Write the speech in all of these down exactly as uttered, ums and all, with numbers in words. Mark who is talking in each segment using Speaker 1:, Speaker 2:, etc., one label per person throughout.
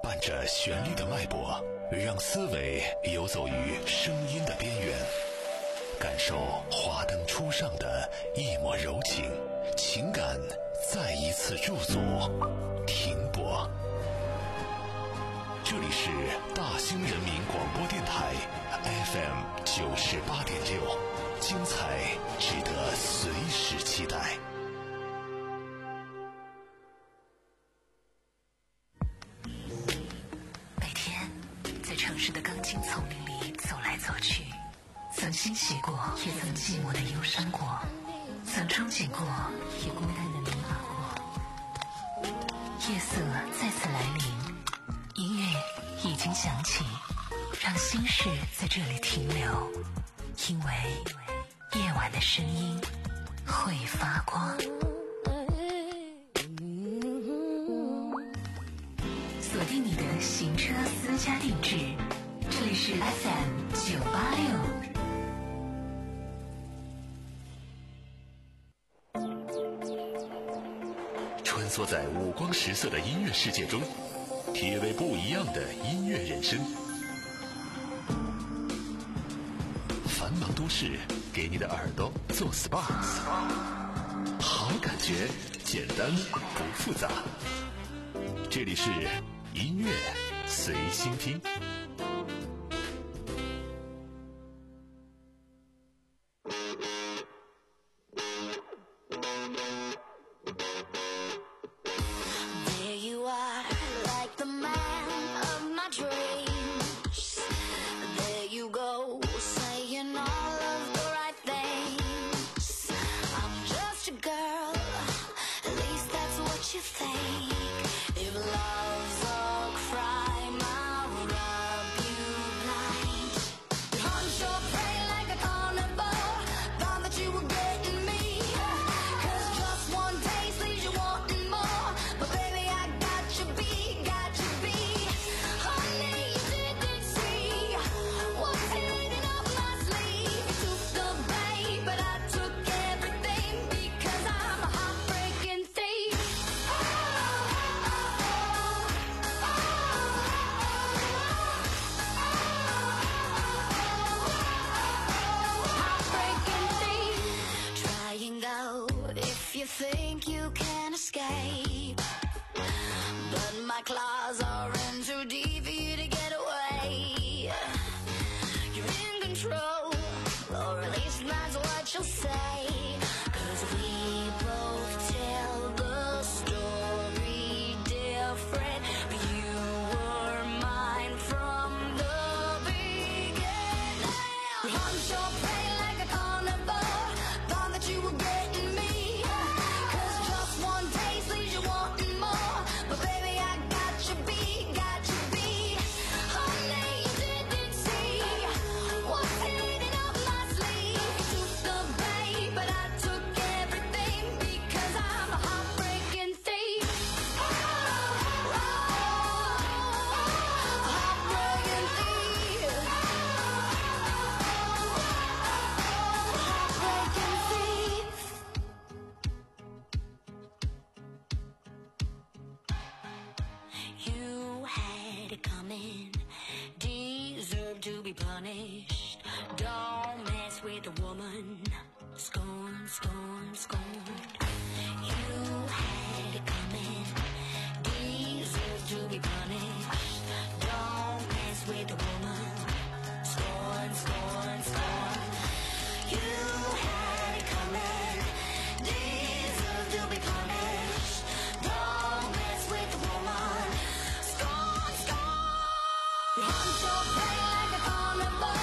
Speaker 1: 伴着旋律的脉搏，让思维游走于声音的边缘，感受华灯初上的一抹柔情，情感再一次驻足停泊。这里是大兴人民广播电台 F M 九十八点六，精彩值得随时期待。
Speaker 2: 每天在城市的钢筋丛林里走来走去，曾欣喜过，也曾寂寞的忧伤过，曾憧憬过，也孤单的迷茫过。夜色再次来临，音乐已经响起，让心事在这里停留，因为夜晚的声音会发光。锁定你的行车私家定制，这里是 F M 九八六。
Speaker 1: 穿梭在五光十色的音乐世界中，体味不一样的音乐人生。繁忙都市给你的耳朵做 S P A， 好感觉简单不复杂。这里是音乐随心听。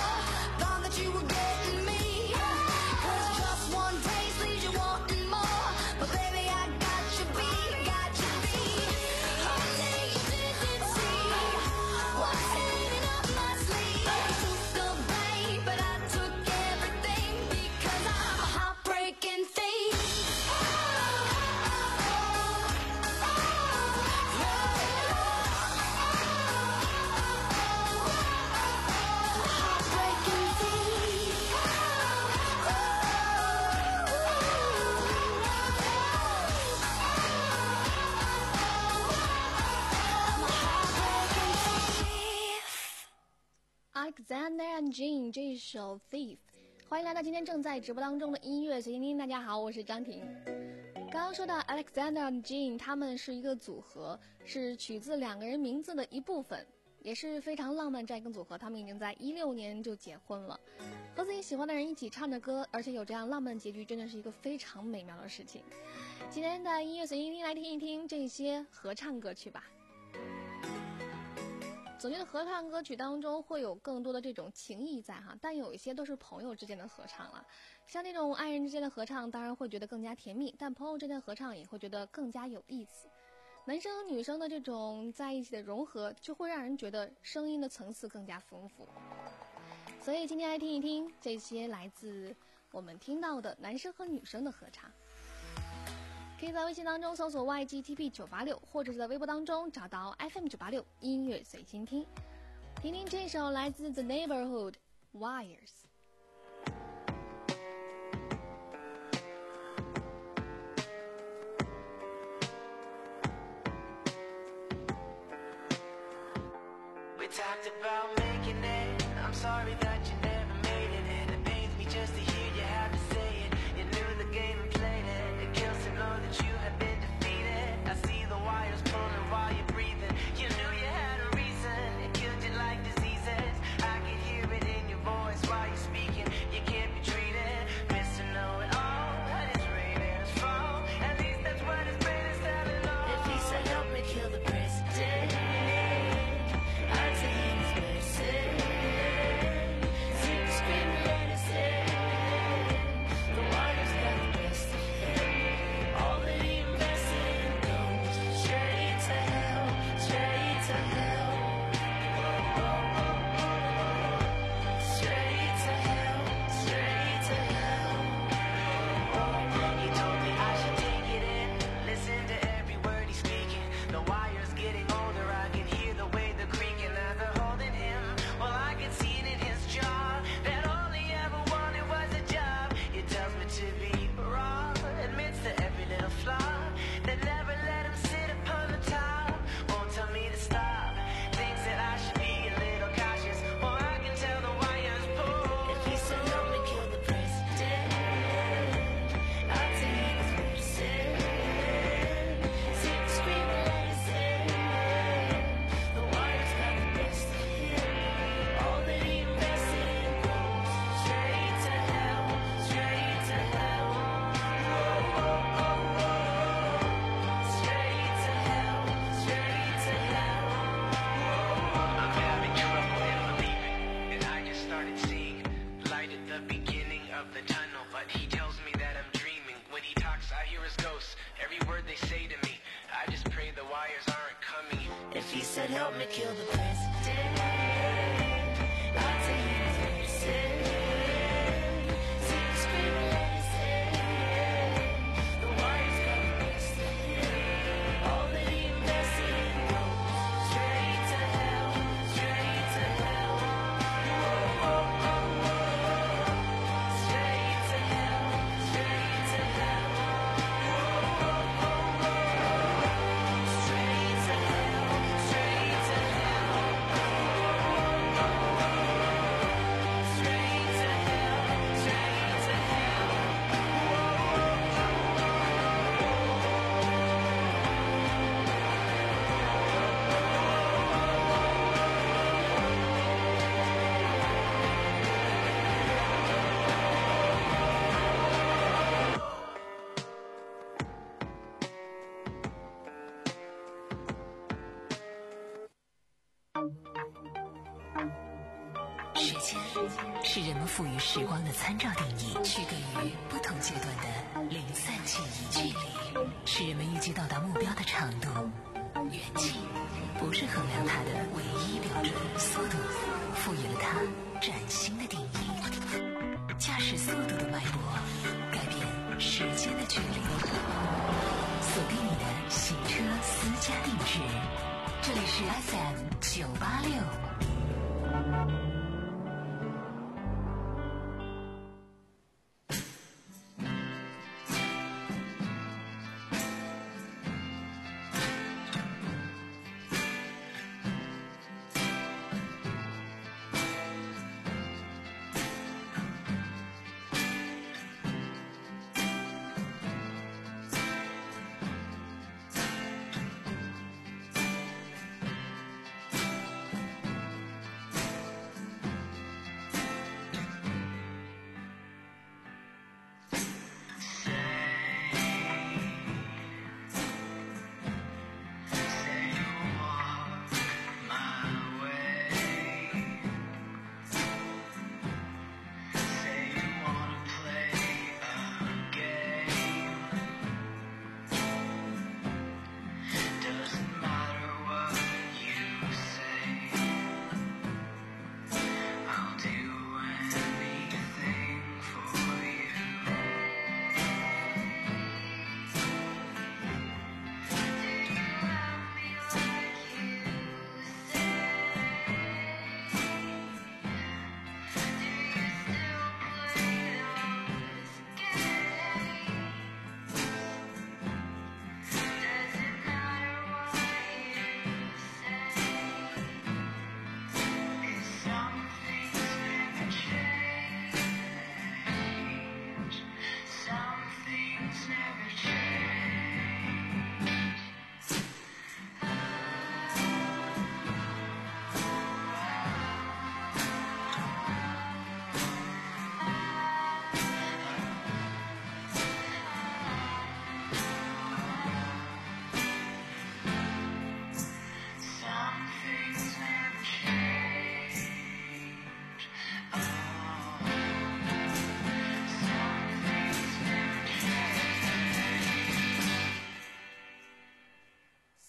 Speaker 3: More Alexander and Jean 这首 Thief。 欢迎来到今天正在直播当中的音乐随心听。大家好，我是张婷。刚刚说到 Alexander and Jean， 他们是一个组合，是取自两个人名字的一部分，也是非常浪漫这样一个组合。他们已经在一六年就结婚了，和自己喜欢的人一起唱着歌，而且有这样浪漫结局，真的是一个非常美妙的事情。今天的音乐随心听，来听一听这些合唱歌曲吧。总觉得合唱歌曲当中会有更多的这种情谊在哈，但有一些都是朋友之间的合唱了。像那种爱人之间的合唱，当然会觉得更加甜蜜，但朋友之间的合唱也会觉得更加有意思。男生和女生的这种在一起的融合，就会让人觉得声音的层次更加丰富。所以今天来听一听这些来自我们听到的男生和女生的合唱。可以在微信当中搜索 Y G T P 九八六， 或者是在微博当中找到 F M 九八六 音乐随心听，听听这首来自 The Neighborhood Wires。
Speaker 4: We talked about making it, I'm sorry that you never made it, and it pains me just to hear you have to say it. You knew the game and played it, it kills to know that you have been defeated. I see the wires pulling while you're breathing. You knew you had a reason, it killed you like diseases. I can hear it in your voice while you're speaking. You can't be treated, Mister Know-it-all. That is rain and fall, at least that's what his brain is telling all. If he said help me kill the president, I'd say he was mercy. See the screaming and it's the wires got the best of him. All that he invested in goes straight to hell, straight to hell. Straight to hell, straight to hell. He told me I should take it in, listen to every word he's speaking. The wire's getting older, I can hear the way they're creaking as they're holding him. Well, I could see it in his jaw that all he ever wanted was a job. He tells me to be raw, admits to every little flaw, that never let him sit upon the top. Won't tell me to stop, thinks that I should be a little cautious. Well, I can tell the wires pull. If he said help me kill the president, I'd say he was mercy. See him screaming like he said, the wires got the best of him. All that he invested in goes straight to hell, straight to hell. Straight to hell, straight to hell. I'm having trouble in believing, and I just started seeing light at the beginning of the tunnel. But he tells me that I'm dreaming. When he talks, I hear his ghost. Every word they say to me, I just pray the wires aren't coming. If he said help me kill the president, I'd say he was mercy. See him screaming like he said, the wires got the best of him. All that he invested in goes straight to hell, straight to hell. Straight to hell, straight to hell. Straight to hell, straight to hell. Straight to hell, straight to hell.
Speaker 2: 时间是人们赋予时光的参照定义，区隔于不同阶段的零散记忆。距离是人们预计到达目标的长度，远近不是衡量它的唯一标准。速度赋予了它崭新的定义，驾驶速度的脉搏改变时间的距离。锁定你的行车私家定制，这里是 F M 九八六。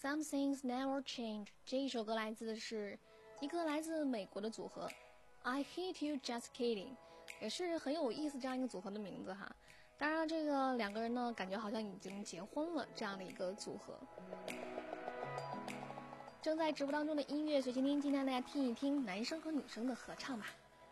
Speaker 3: Some Things Never Change 这一首歌来自是一个来自美国的组合 I Hate You Just Kidding， 也是很有意思这样一个组合的名字哈。当然这个两个人呢感觉好像已经结婚了这样的一个组合。正在直播当中的音乐随心听，今天大家听一听男生和女生的合唱吧。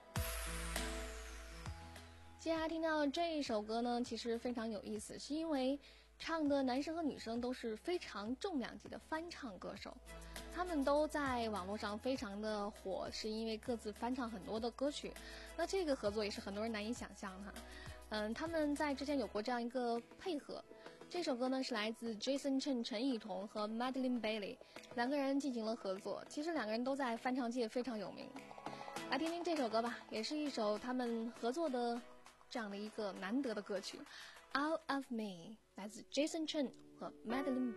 Speaker 3: 接下来听到这一首歌呢其实非常有意思，是因为唱的男生和女生都是非常重量级的翻唱歌手，他们都在网络上非常的火，是因为各自翻唱很多的歌曲。那这个合作也是很多人难以想象哈。嗯，他们在之前有过这样一个配合，这首歌呢是来自 Jason Chen 陈以彤和 Madeline Bailey 两个人进行了合作，其实两个人都在翻唱界非常有名。来听听这首歌吧，也是一首他们合作的这样的一个难得的歌曲 Out of Me， 来自 Jason Chen 和 Madeline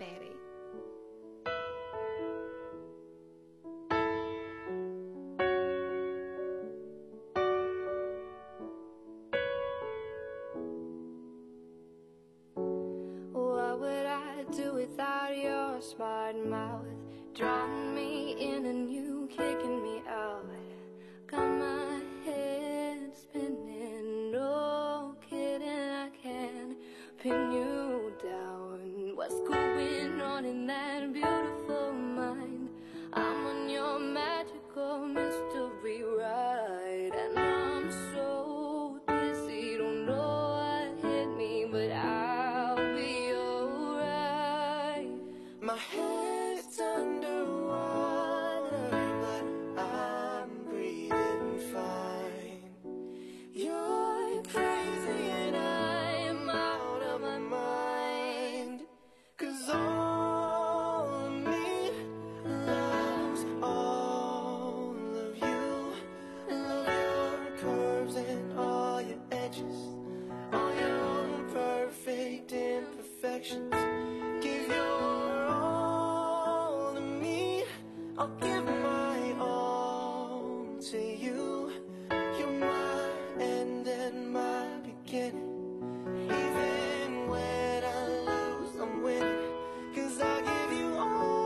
Speaker 5: Bailey。What would I do without your smart mouth? Drawing me in and you kicking me out. Got my head spinning, no kidding, I can't pin you down. What's going on in that beautiful mind? I'm on your magical mystery ride, and I'm so dizzy, don't know what hit me, but I'll be alright.
Speaker 6: My head's underwater, but I'm breathing fine. You're crazy and I'm out of my mind. 'Cause all of me loves all of you. Love your curves and all your edges, all your perfect imperfections. Give your all to me, I'll give my all to you. You're my end and my beginning. Even when I lose, I'm winning. 'Cause I give you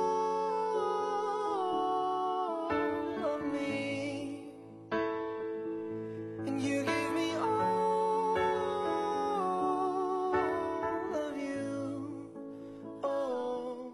Speaker 6: all of me, and you give me all of you. Oh,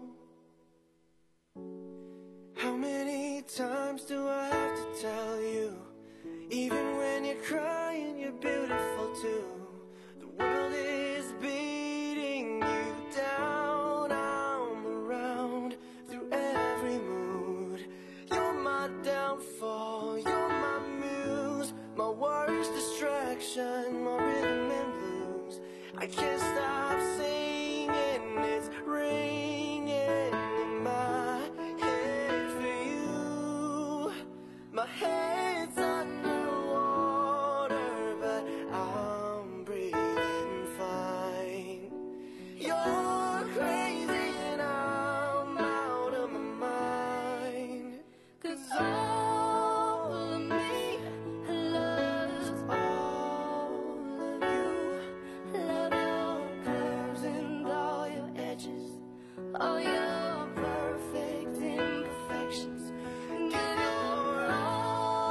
Speaker 6: how many times do I have to tell you? Even when you're crying, you're beautiful too. The world is beating you down. I'm around through every mood. You're my downfall, you're my muse, my worst distraction, my rhythm and blues. I can't stop singing, it's ringing in my head for you. My head's underwater, but I'm breathing fine. You're crazy and I'm out of my mind. 'Cause all of me loves all of you. Love your curves and all your edges, all your perfect imperfections. Give your all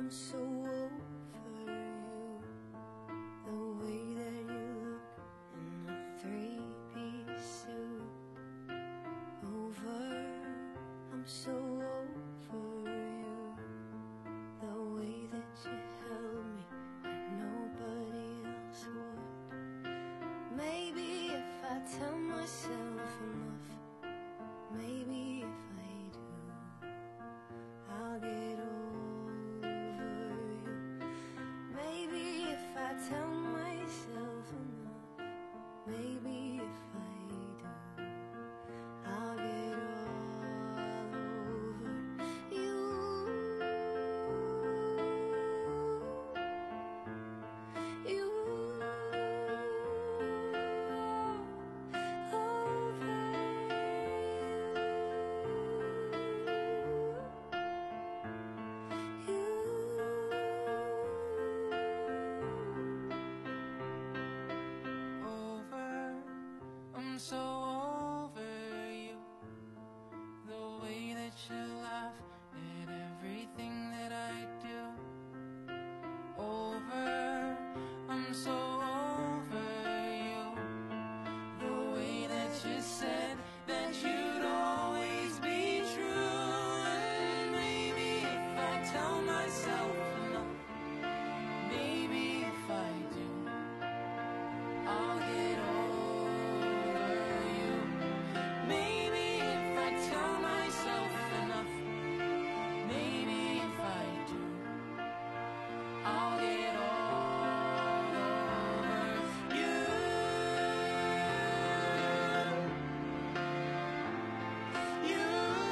Speaker 5: I'm so over you. The way that you look in a three-piece suit. Over, I'm so over you. The way that you held me like nobody else would. Maybe if I tell myself enough, maybe if I do, I'll get over you. Maybe if I tell myself enough, maybe if I do, I'll get all over you. You over
Speaker 6: Over, I'm so over you. The way that you laugh at everything that I do. Over, I'm so over you. The way that you said that you'd always be true. And maybe if I tell myself enough, maybe if I do, I'll get over you. Maybe if I tell myself enough, maybe if I do, I'll get all over you. You.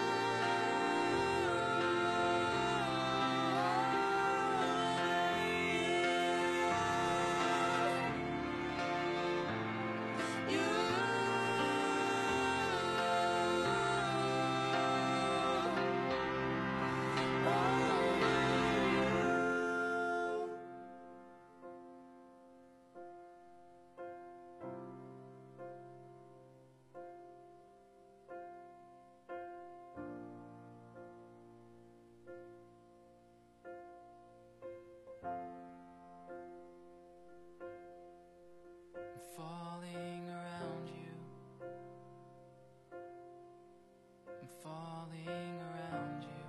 Speaker 6: I'm falling around you. I'm falling around you.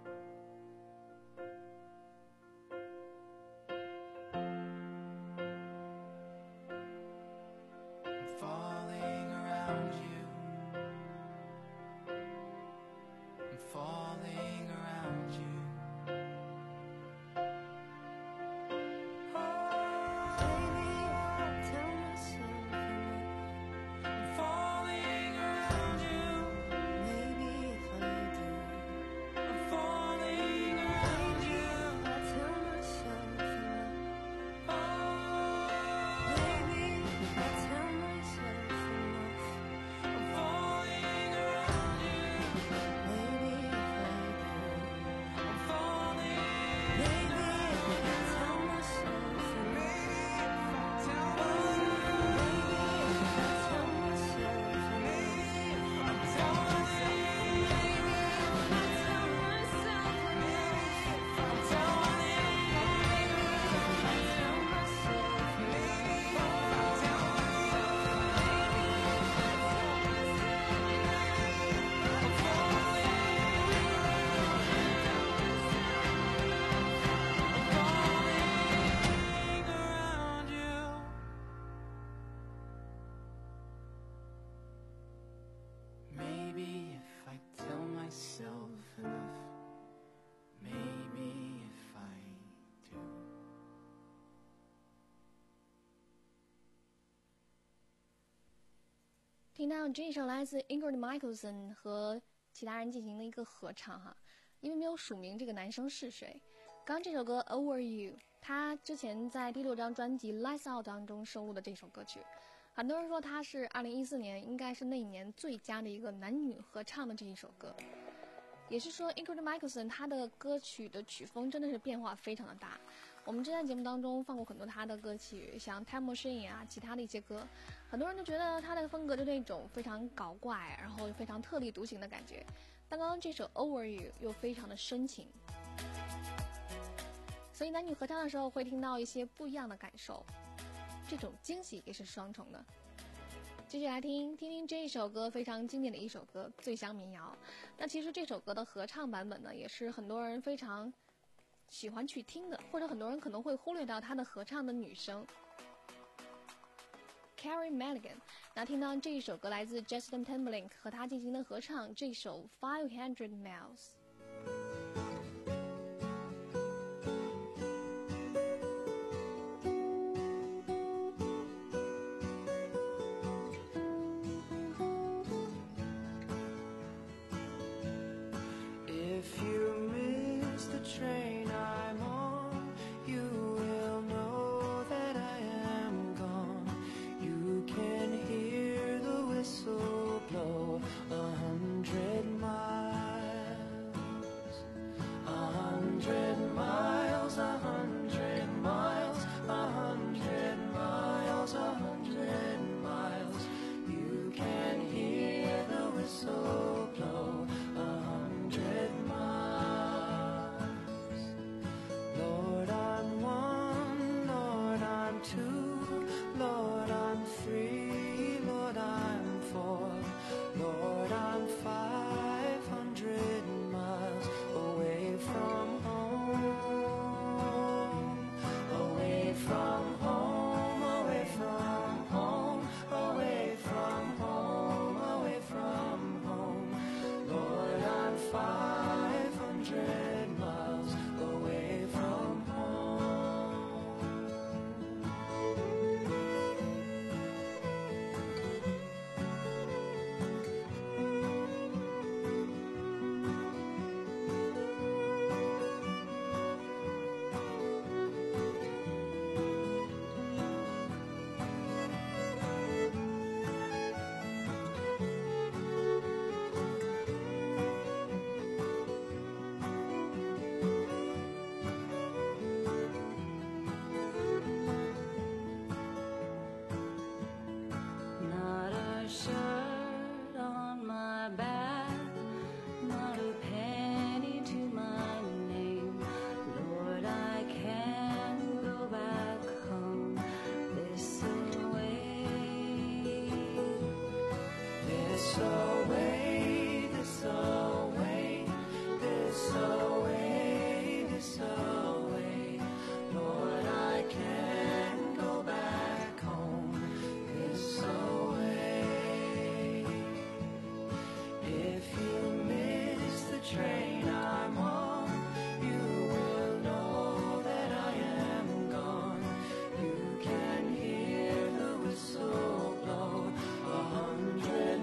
Speaker 6: I'm falling around you. I'm falling around you.
Speaker 5: Maybe if I tell myself enough,
Speaker 6: I'm falling around you.
Speaker 5: maybe if I do,
Speaker 6: I'm falling around you.
Speaker 5: if I tell myself enough,
Speaker 6: Oh,
Speaker 5: maybe if I tell myself enough,
Speaker 6: I'm falling around you.
Speaker 5: maybe if I do,
Speaker 6: I'm falling.
Speaker 5: maybe if I tell myself enough,
Speaker 6: Maybe if I tell myself,
Speaker 5: maybe if I tell myself enough,
Speaker 6: maybe I'm falling.
Speaker 5: maybe if I tell myself enough,
Speaker 6: I'm falling.
Speaker 5: tell myself
Speaker 6: Maybe I'm falling around you. Maybe if I tell myself enough, maybe if I do.
Speaker 3: 听到这一首来自 Ingrid Michaelson 和其他人进行的一个合唱哈，因为没有署名这个男生是谁。刚刚这首歌 Over You， 他之前在第六张专辑 Lights Out 当中收录的这首歌曲，很多人说他是二零一四年应该是那一年最佳的一个男女合唱的这一首歌。也是说 Ingrid Michaelson 他的歌曲的曲风真的是变化非常的大。我们之前节目当中放过很多他的歌曲，像 Time Machine 啊，其他的一些歌，很多人都觉得他的风格就是那种非常搞怪，然后非常特立独行的感觉。但刚刚这首 Over You 又非常的深情。 所以男女合唱的时候会听到一些不一样的感受，这种惊喜也是双重的。继续来听听听这一首歌，非常经典的一首歌《醉乡民谣》。那其实这首歌的合唱版本呢，也是很多人非常喜欢去听的，或者很多人可能会忽略到他的合唱的女声 Carey Mulligan。 那听到这一首歌来自 Justin Timberlake 和他进行的合唱，这首 Five Hundred Miles。
Speaker 6: If you miss the train I'm on, you will know that I am gone. You can hear the whistle blow a hundred miles. A hundred miles, a hundred miles, a hundred miles, a hundred miles. You can hear the whistle blow a hundred miles. Lord, I'm one, Lord, I'm two, Lord, I'm three, Lord, I'm four, Lord, I'm five hundred miles away from home, away from home, away from home, away from home, away from home. Lord, I'm five hundred miles away from home. Not a shirt on my back, not a penny to my name. Lord, I can go back home this away, this away, this away, this away, this away. Lord, I can go back home this away. If you miss the train I'm on, you will know that I am gone. You can hear the whistle blow a hundred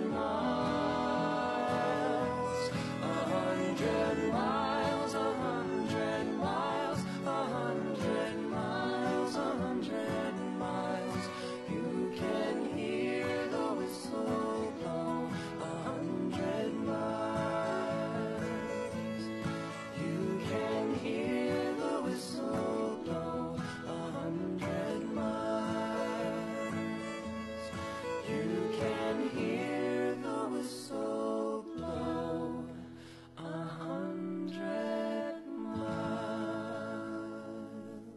Speaker 6: miles, a hundred miles, a hundred miles, a hundred miles, a hundred miles. You can hear the whistle blow a hundred miles. You can hear the whistle blow a hundred miles. You can hear the whistle blow a hundred miles.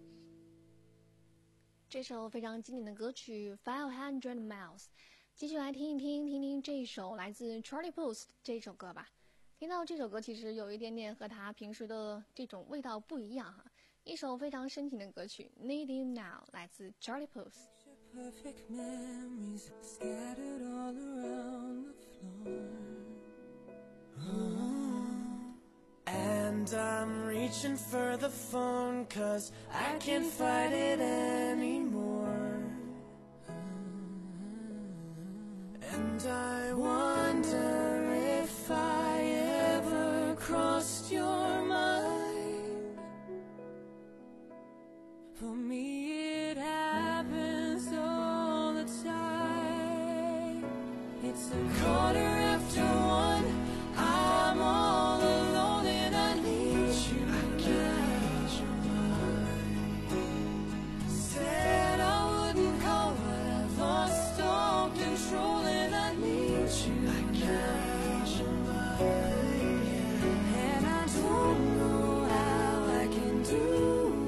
Speaker 3: 这首非常经典的歌曲 Five Hundred Miles。 继续来听一听听听这一首来自 Charlie Puth 这首歌吧。听到这首歌其实有一点点和他平时的这种味道不一样哈，一首非常深情的歌曲 Need You Now 来自 Charlie Puth。
Speaker 6: Perfect memories scattered all around the floor. Oh. And I'm reaching for the phone 'cause I can't fight it anymore. And I wonder if I ever crossed your mind. For me it happens all the time. It's a quarter after one, I'm all alone and I need you. I need you. Said I wouldn't call, but I've lost all control and I need you. I need you. And I don't know how I can do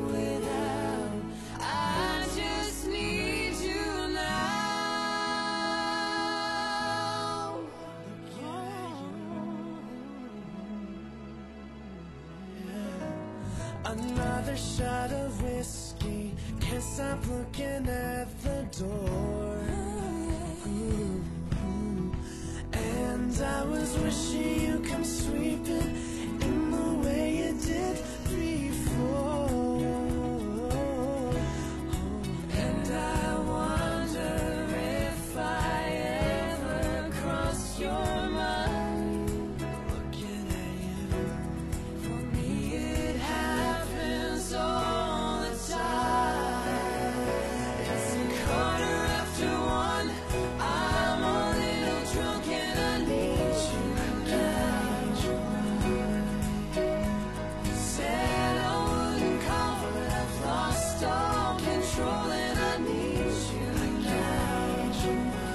Speaker 6: Another shot of whiskey, can't stop looking at the door. Mm-hmm. And I was wishing you come sweeping in the way you did before. And I wonder if I ever crossed your mind. Looking at you, for me it happens all the time. It's a quarter after one, I'm a little drunk and I need you now. Said I wouldn't call, but I've lost all control and I need you now.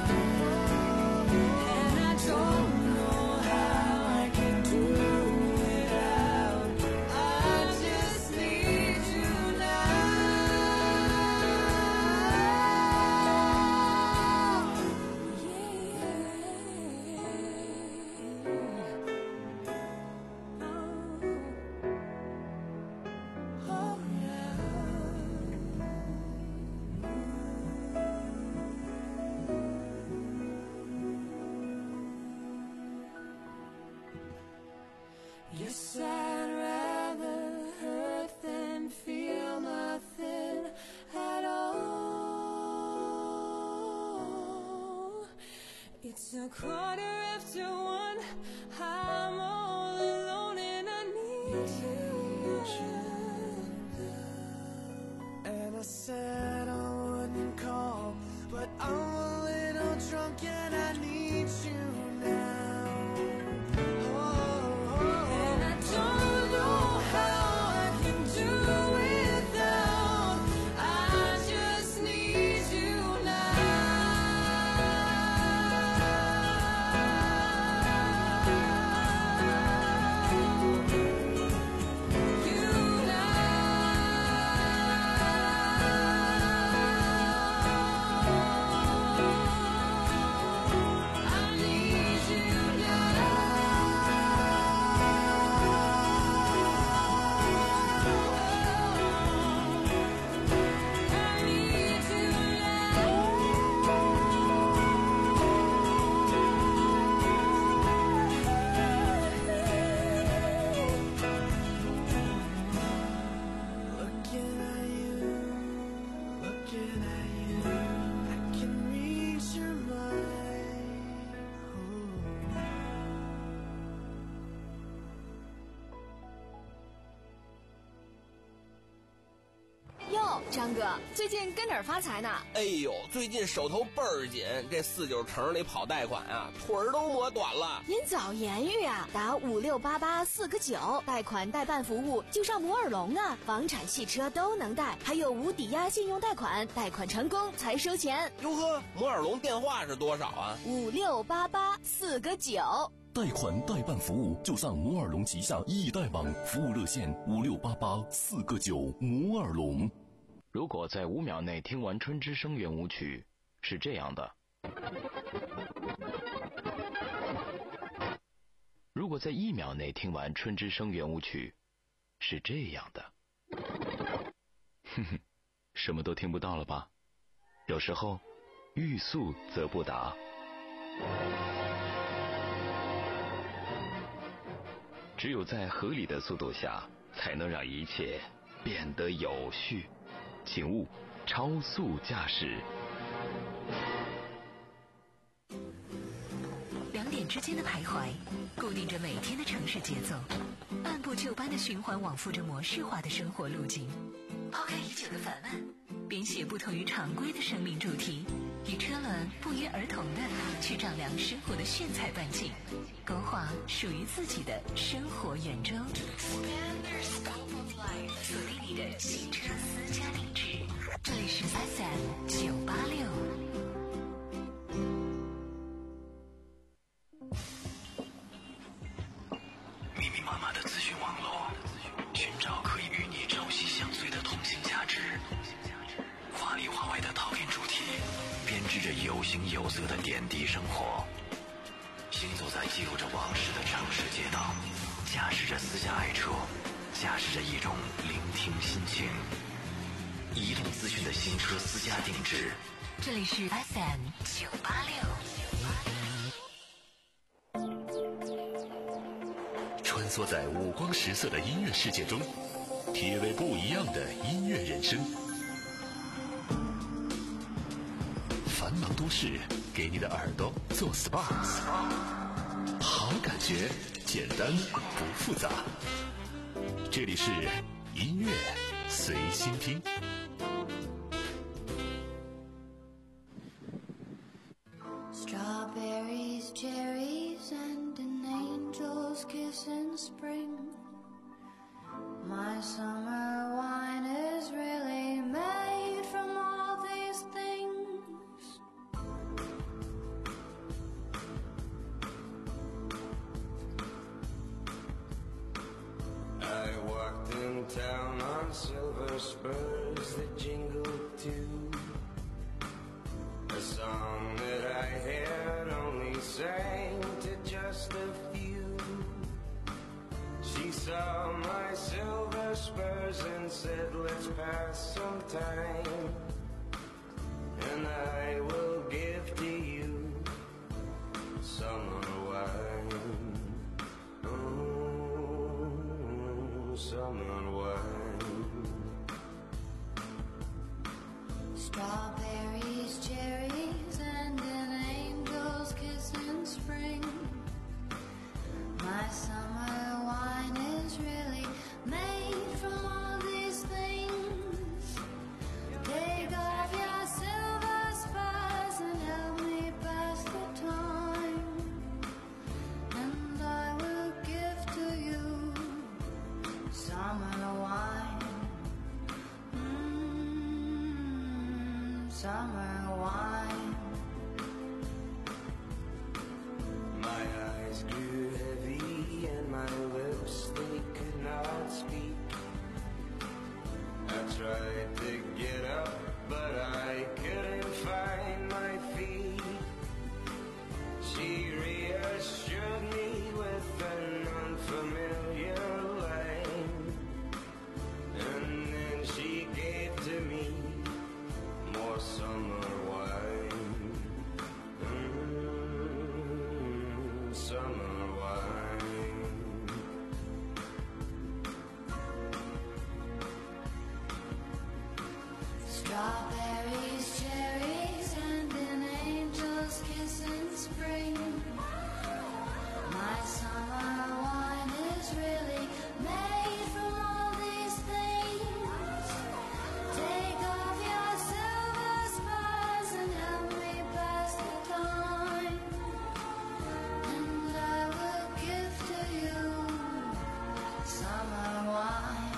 Speaker 6: And I don't know how I can do without. I just need you Yes, I'd rather hurt than feel nothing at all. It's a quarter after one, I'm all alone and I need you. And I said I wouldn't call, but I'm a little drunk and I need you now. And I don't know how I can do without. I just need you now. You now. I need you Looking at you, looking at you, I can read your mind.
Speaker 7: 哟，张哥，最近跟哪儿发财呢？
Speaker 8: 哎呦，最近手头倍儿紧，这四九城里跑贷款啊，腿儿都磨短了。
Speaker 7: 您早言语啊，打五六八八四个九，贷款代办服务就上摩尔龙啊，房产、汽车都能贷，还有无抵押信用贷款，贷款成功才收钱。
Speaker 8: 哟呵，摩尔龙电话是多少啊？
Speaker 7: 五六八八四个九。
Speaker 1: 贷款代办服务就上摩尔龙旗下易贷网，服务热线五六八八四个九。摩尔龙。
Speaker 9: 如果在五秒内听完《春之声》圆舞曲，是这样的；如果在一秒内听完《春之声》圆舞曲，是这样的。哼哼，什么都听不到了吧？有时候，欲速则不达。只有在合理的速度下，才能让一切变得有序。请勿超速驾驶。
Speaker 2: 两点之间的徘徊，固定着每天的城市节奏，按部就班的循环往复着模式化的生活路径。抛开已久的烦闷，编写不同于常规的生命主题，与车轮不约而同的去丈量生活的炫彩半径，勾画属于自己的生活圆周。锁定你的新车私家定制，这里是 S M 九八六。
Speaker 1: 密密麻麻的资讯网络，寻找可以与你朝夕相随的通信价值。华里华外的陶片主题，编织着有形有色的点滴生活。行走在记录着往事的城市街道，驾驶着私家爱车，
Speaker 10: 驾驶着一种聆听心情。移动资讯的新车私家定制，
Speaker 2: 这里是 F M 九八六。
Speaker 1: 穿梭在五光十色的音乐世界中，体味不一样的音乐人生。繁忙都市给你的耳朵做 S P A， 好感觉简单不复杂。这里是音乐随心听。
Speaker 5: Strawberries, cherries, and an angel's kiss in spring. My summer wine is really made from all these things.
Speaker 6: I walked in town on silver spurs that jingled too. A song that I had only sang to just a few. She saw my silver spurs and said, let's pass some time, and I will give to you summer wine. Oh, summer wine.
Speaker 5: Strawberries, cherries, and an angel's kiss in spring. My summer wine is really made from all these things. Take off your silver spurs and help me pass the time, and I will give to you summer wine. Mm, summer wine.
Speaker 6: My eyes grew heavy and my lips, they could not speak. I tried to get up, but I couldn't find my feet. She reassured me with an unfamiliar line, and then she gave to me more summer wine. Mm, summer wine.
Speaker 5: Strawberries, cherries, and an angel's kiss in spring. My summer wine is really made from all these things. Take off your silver spurs and help me pass the time, and I will give to you summer wine.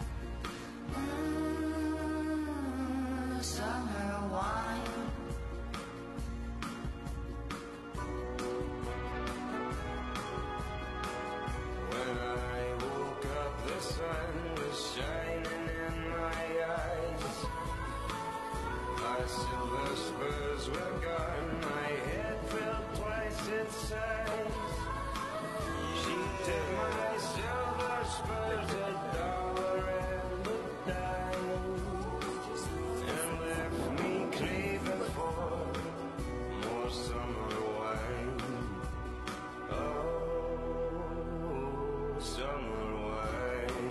Speaker 5: Mm, summer wine.
Speaker 6: When I woke up, the sun was shining in my eyes. My silver spurs were gone, my head felt twice its size. She took my silver spurs, a dollar and a dime, and left me craving for more summer wine. Oh, summer wine.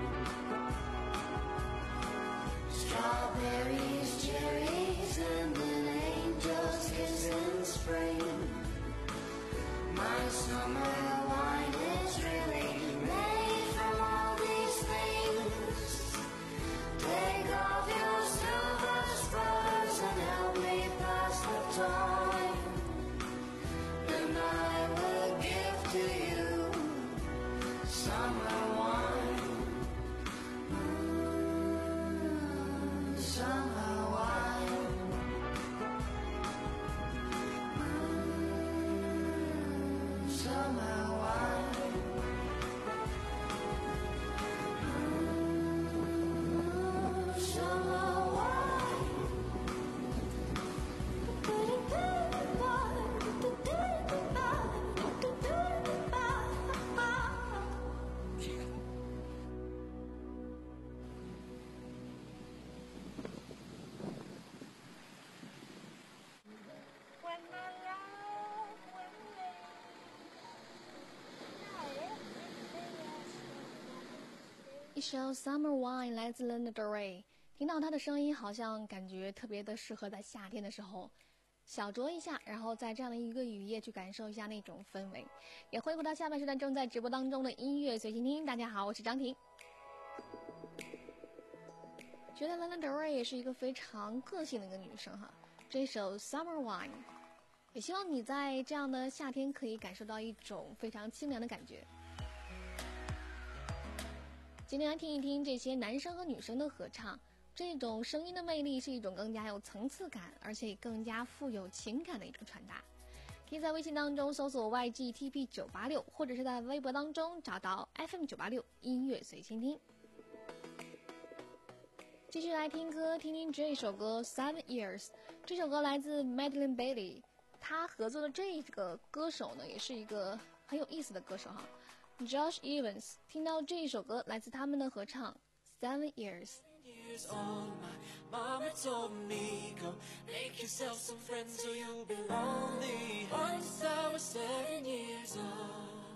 Speaker 5: Strawberries, cherries, and an angel's kiss in spring. My summer wine is really made from all these things. Take off your silver spurs and help me pass the time, and I will give to you summer wine. Mm, summer wine. Mm, summer wine. Mm, summer wine.
Speaker 3: 首 Summer Wine 来自 Lana Del Rey， 听到她的声音好像感觉特别的适合在夏天的时候小酌一下，然后在这样的一个雨夜去感受一下那种氛围。也欢迎回到下半时段正在直播当中的音乐随心听，大家好，我是张婷。觉得 Lana Del Rey 也是一个非常个性的一个女生哈，这首 Summer Wine 也希望你在这样的夏天可以感受到一种非常清凉的感觉。今天来听一听这些男生和女生的合唱，这种声音的魅力是一种更加有层次感而且更加富有情感的一种传达。可以在微信当中搜索 Y G T P 九八六， 或者是在微博当中找到 F M 九八六 音乐随心听。继续来听歌，听听这首歌 Seven Years， 这首歌来自 Madeline Bailey， 她合作的这个歌手呢也是一个很有意思的歌手哈，Josh Evans。 听到这一首歌来自他们的合唱 Seven Years。
Speaker 6: Years old, my mama told me, go make yourself some friends or you'll be lonely. Once I was seven years old.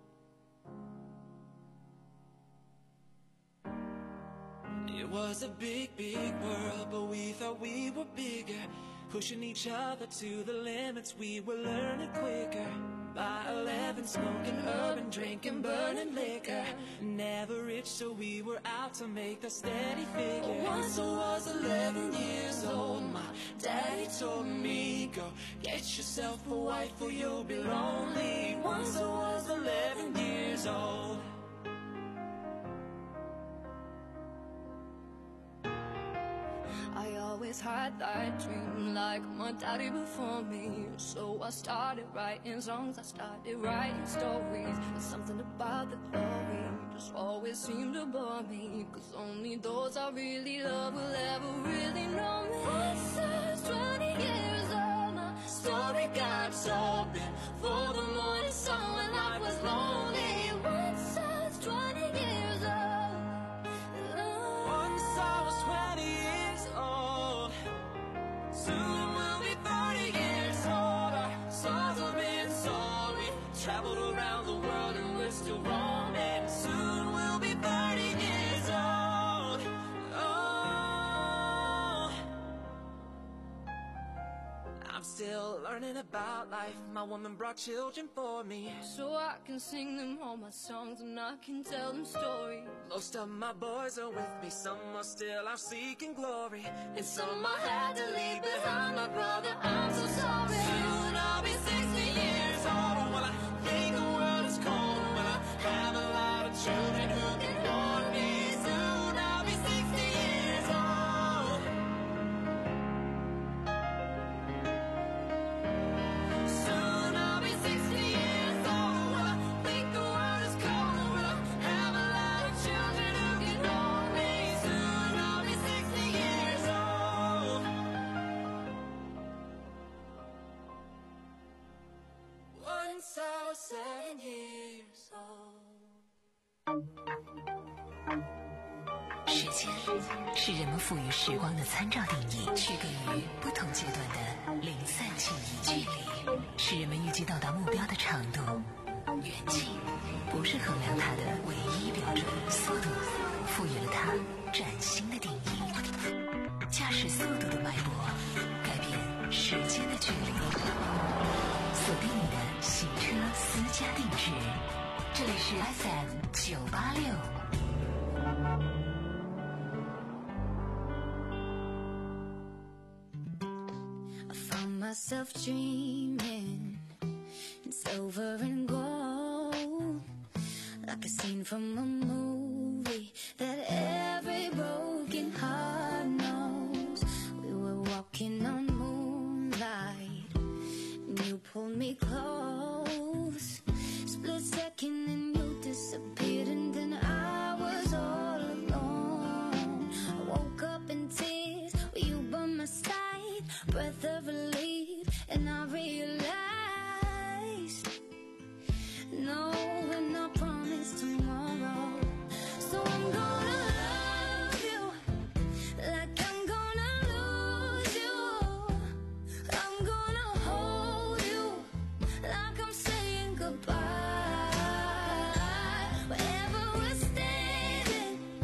Speaker 6: It was a big, big world, but we thought we were bigger, pushing each other to the limits. We were learning quicker. By eleven, smoking urban, drinking, burning liquor. Never rich, so we were out to make a steady figure. Once I was eleven years old, my daddy told me, go get yourself a wife or you'll be lonely. Once I was eleven years old. I always had that dream like my daddy before me. So I started writing songs, I started writing stories. But something about the glory just always seemed to bore me, cause only those I really love will ever really know me. Once I was twenty years old, my story got told before the morning sun when life was lonely. Once I was twenty years old. Once I was twenty years old. Soon we'll be thirty years old. Our songs have been sold. We traveled around the world and we're still roaming. Soon we'll be thirty years old. Oh, I'm still learning about life. My woman brought children for me, so I can sing them all my songs and I can tell them stories. Most of my boys are with me, some are still out seeking glory, and some I had to leave behind. My brother, I'm so sorry. Soon I'll be sixty years old. Well, I think the world is cold. Well, I have a lot of children who can warm me. Soon I'll be sixty years old. Soon I'll be sixty years old. Well, I think the world is cold. Well, I have a lot of children who can hold me. Soon I'll be sixty years old. Once I was seven years old.
Speaker 2: 时间是人们赋予时光的参照定义，区隔于不同阶段的零散记忆。距离是人们预计到达目标的长度，远近不是衡量它的唯一标准。速度赋予了它崭新的定义。驾驶速度的脉搏改变时间的距离。锁定你的行车私家定制，这里是 F M 九八六。
Speaker 5: I found myself dreaming in silver and gold, like a scene from a movie that every broken heart knows. We were walking on moonlight, and you pulled me close. Split second and you disappeared, and then I was all alone. I woke up in tears with you by my side, breath of relief, and I realized, no, we're not promised tomorrow. So I'm gonna love you like I'm gonna lose you. I'm gonna hold you like I'm saying goodbye. Wherever we're standing,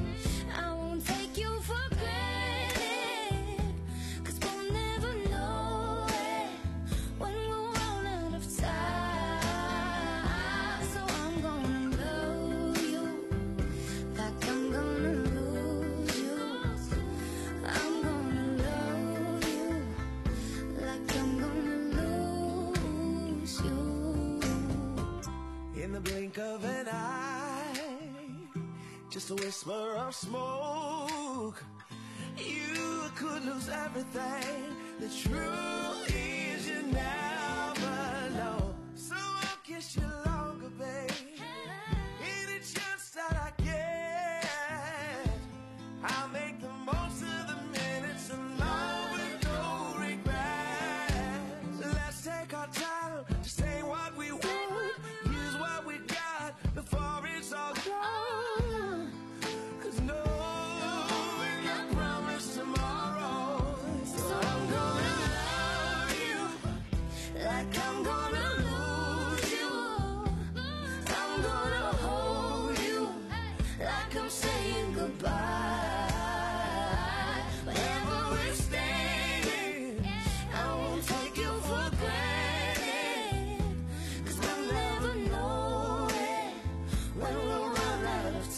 Speaker 6: blink of an eye, just a whisper of smoke. You could lose everything. The truth is you never know. So I'll kiss you longer, babe. Any chance that I get, I'll make the most of the minutes alone with no regrets. Let's take our time to say what we want, use what we got before it's all gone. Cause no one can promise tomorrow. So I'm gonna love you like I'm gonna lose you. I'm gonna hold you like I'm saying goodbye. Wherever we're standing, I won't take you for granted. Cause we'll never know it when we'll run out of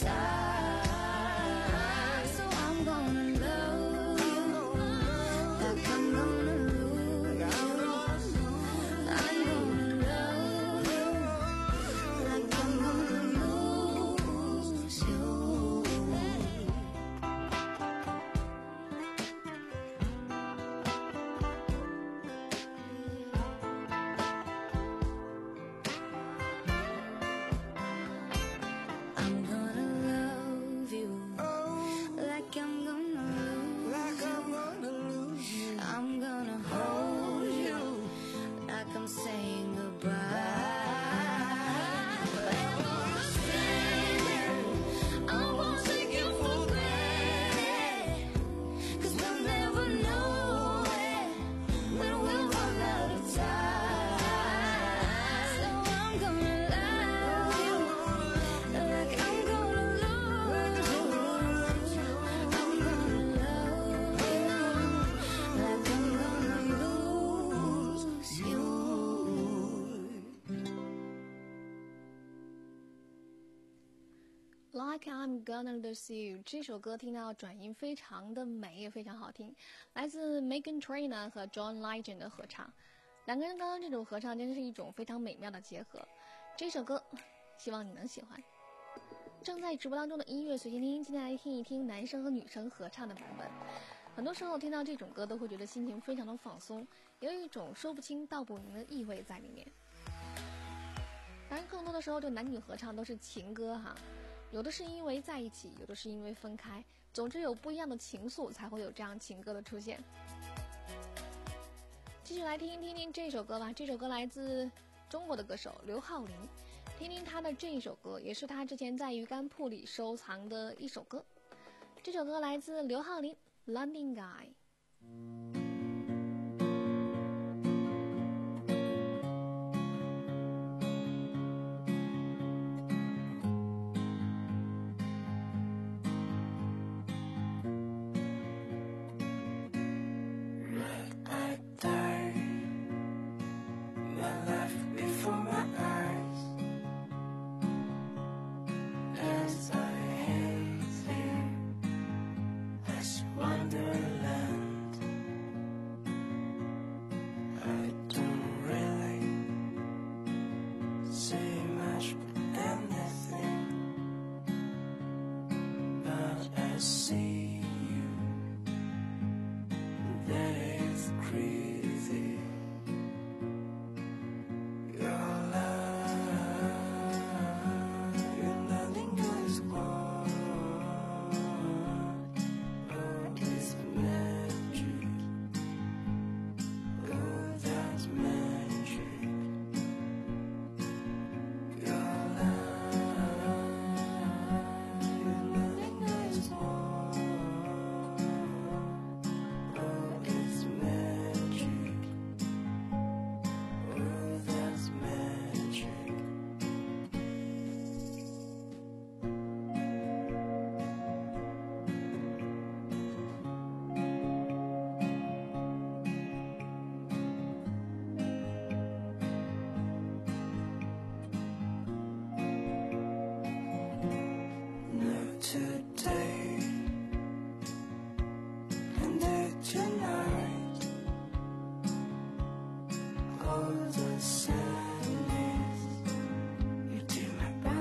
Speaker 6: time. So I'm gonna love you like I'm gonna lose you. I'm gonna love you like I'm gonna lose you. I'm gonna love you like I'm gonna lose like I'm gonna lose you. I'm gonna hold you like I'm saying goodbye. Wherever we're standing, I won't take you for granted. Cause we'll never know it when we'll run out of time. So I'm gonna love you like I'm gonna lose you. I'm gonna love you like I'm gonna lose you.
Speaker 3: Like I'm Gonna Lose You 这首歌听到转音非常的美，也非常好听，来自 Meghan Trainor 和 John Legend 的合唱。两个人刚刚这种合唱真是一种非常美妙的结合。这首歌希望你能喜欢。正在直播当中的音乐随心听，今天来听一听男生和女生合唱的版本。很多时候听到这种歌都会觉得心情非常的放松，有一种说不清道不明的意味在里面。当然更多的时候就男女合唱都是情歌哈，有的是因为在一起，有的是因为分开，总之有不一样的情愫才会有这样情歌的出现。继续来听一听听这首歌吧，这首歌来自中国的歌手刘浩霖，听听他的这一首歌，也是他之前在鱼竿铺里收藏的一首歌。这首歌来自刘浩霖 London Guy。
Speaker 6: I died, my life before my eyes. As I hate here, this wonderland. I don't really say much but anything, but I see you. That is crazy. Your love, you're nothing goes wrong. Oh, it's magic. Oh, that's magic. Your love, you're nothing goes wrong. Oh, it's magic. Oh, that's magic. No today and day tonight. All the sadness you do my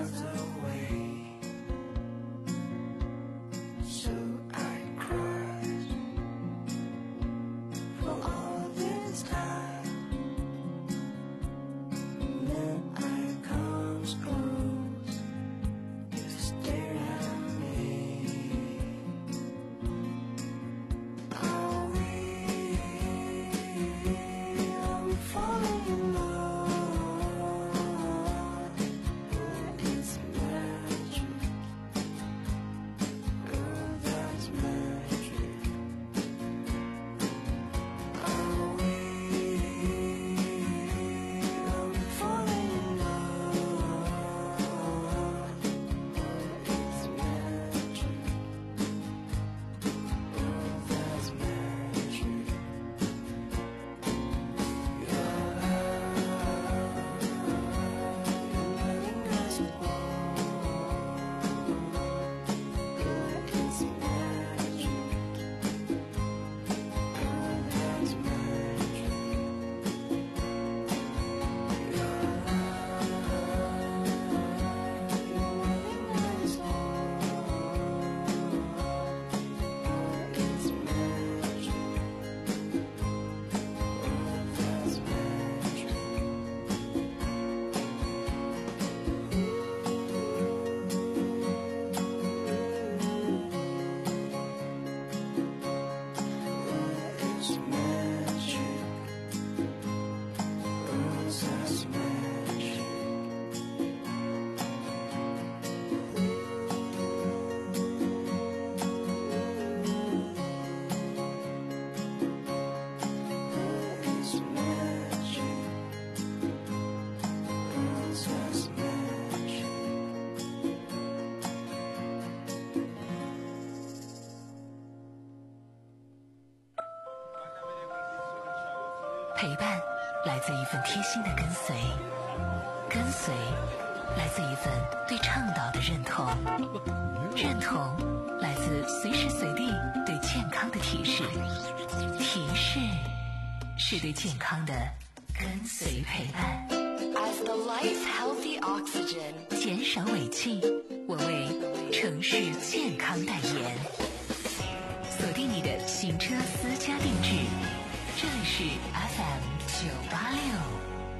Speaker 2: 陪伴来自一份贴心的跟随，跟随来自一份对倡导的认同，认同来自随时随地对健康的提示，提示是对健康的跟随陪伴。
Speaker 7: As the lights healthy oxygen，
Speaker 2: 减少尾气，我为城市健康代言。锁定你的行车私家定制，这里是 F M 九八六。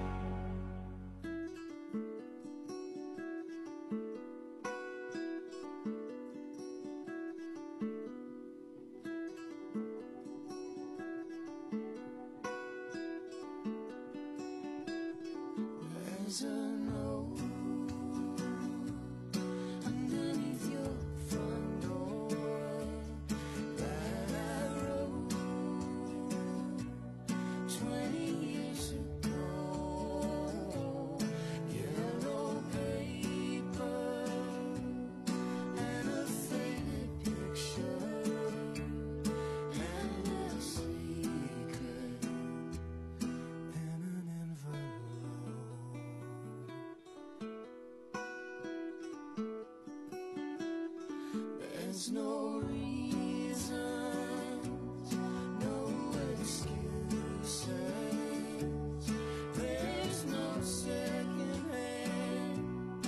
Speaker 6: There's a note underneath your front door that I wrote twenty years ago. Yellow paper and a faded picture and a secret in an envelope. There's no reasons, no excuses. There's no second hand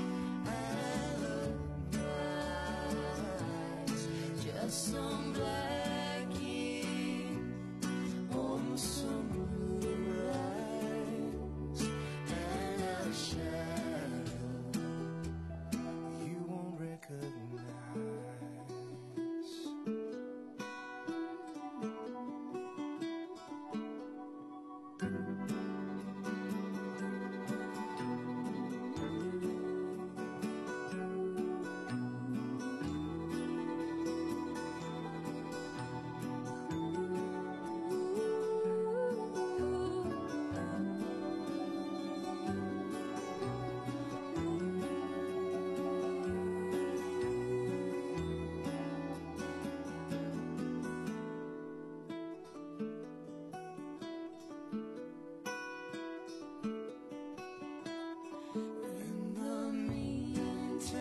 Speaker 6: alibis. Just some black ink on some blue eyes and a shadow you won't recognize. In the meantime,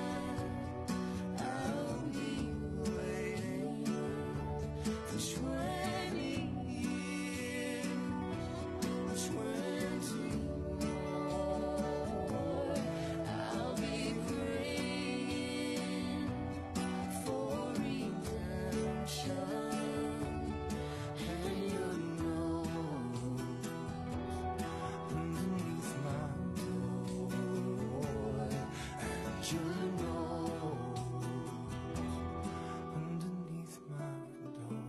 Speaker 6: I'll be waiting for twenty years, twenty more. I'll be praying for redemption, and you'll know underneath my door, and you'll know underneath my door. .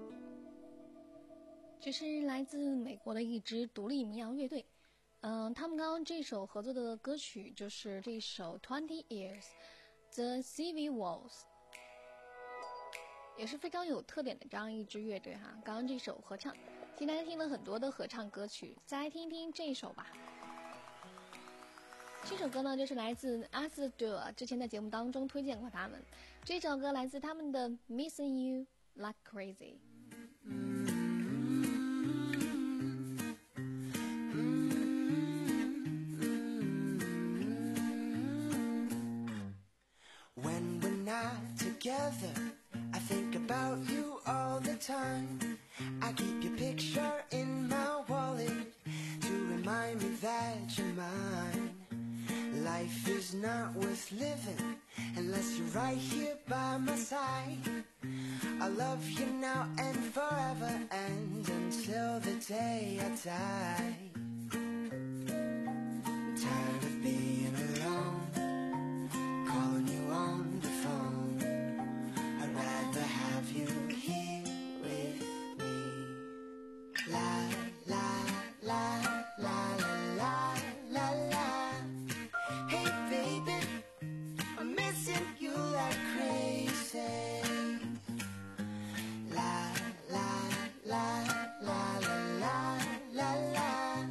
Speaker 3: 这是来自美国的一支独立民谣乐队，嗯，他们刚刚这首合作的歌曲就是这首 Twenty Years The C V Walls， 也是非常有特点的这样一支乐队哈。刚刚这首合唱，今天听了很多的合唱歌曲，再来听一听这一首吧。这首歌呢，就是来自阿斯德，之前在节目当中推荐过他们。这首歌来自他们的 Missing You Like Crazy。
Speaker 6: When we're not together, I think about you all the time. I keep your picture in my wallet to remind me that you're mine. Life is not worth living unless you're right here by my side. I love you now and forever and until the day I die. Tired of being alone, calling you on the phone. I'd rather have you here with me. La la la la la la la. Hey baby, I'm missing you like crazy. La la la la la la la la.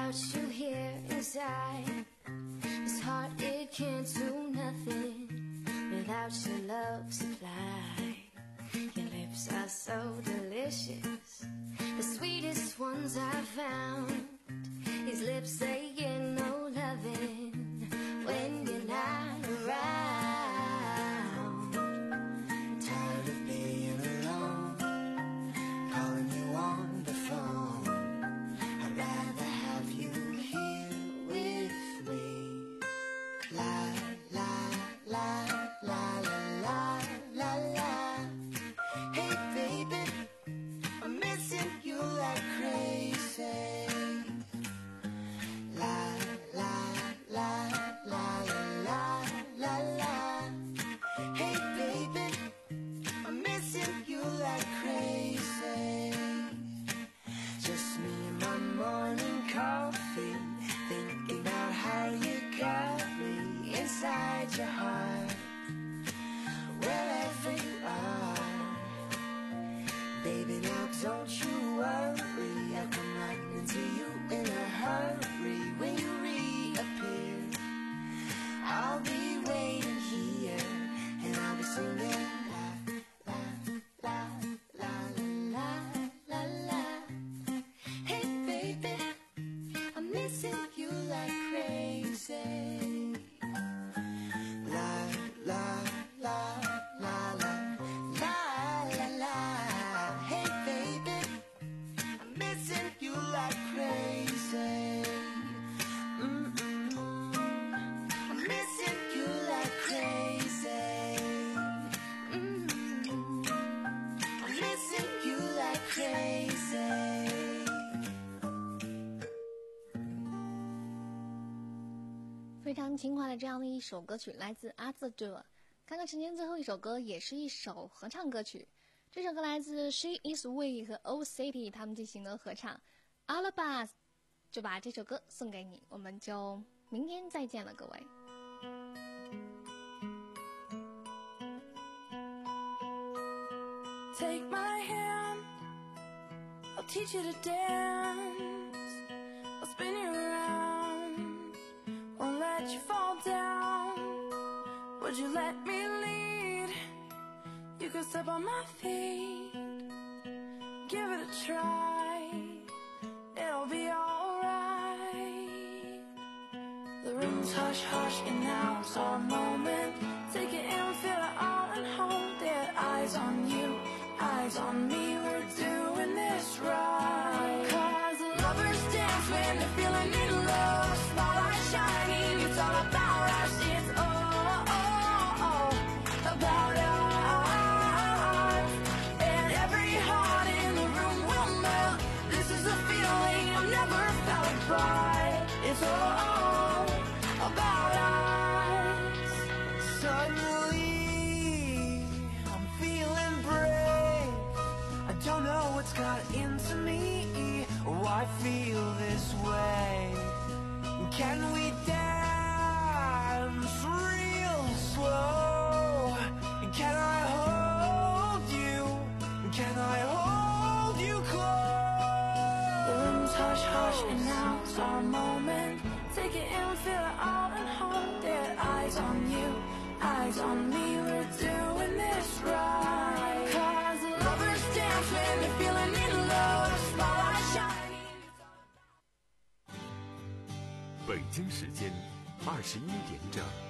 Speaker 5: without you here inside. This heart, it can't do nothing without your love supply. Your lips are so delicious, the sweetest ones I've found. These lips, they get no loving when you're not around. Tired of being alone, calling you on the phone. I'd rather have you here with me. La la la la la la la. Hey baby, I'm missing you like crazy. La la la la la la la. Hey baby, I'm missing you like crazy. Just me and my morning coffee, thinking about how you got me inside your heart, wherever you are. Baby, now don't you worry, I'll come running to you in a hurry. When you reappear, I'll be waiting here, and I'll be singing la la la la la la la. Hey baby, I'm missing you like crazy. La la la la la la la la. Hey baby, I'm missing you like crazy. Mm-mm. I'm missing you like crazy. Mm-mm. I'm missing you like crazy.
Speaker 3: 非常轻快的这样的一首歌曲，来自阿兹哲。看看陈年最后一首歌，也是一首合唱歌曲。这首歌来自 She Is We 和 Old City 他们进行的合唱。Alabas 就把这首歌送给你，我们就明天再见了，各位。
Speaker 5: Take my hand, I'll teach you to dance. I'll spin you around, won't let you fall down. Would you let me lead? You could step on my feet, give it a try, it'll be alright. The room's hush hush and now it's our moment. Take it in, feel it all and hold it. Eyes on you, eyes on me, we're doing this right. Cause lovers dance when they're feeling in love. Spotlight shining, it's all about us. It's all, all, all about us. And every heart in the room will melt. This is a feeling I've never felt right. It's all about us. Suddenly I'm feeling brave. I don't know what's got into me, oh I feel this way. Can we dance real slow? Can I hold you? Can I hold you close? The room's hush hush and now it's our moment. Take it in, feel it all and hold it. Eyes on you, eyes on me, we're doing this right. Cause lovers dance when they're feeling in love. Spotlight shining.
Speaker 11: 北京时间二十一点整。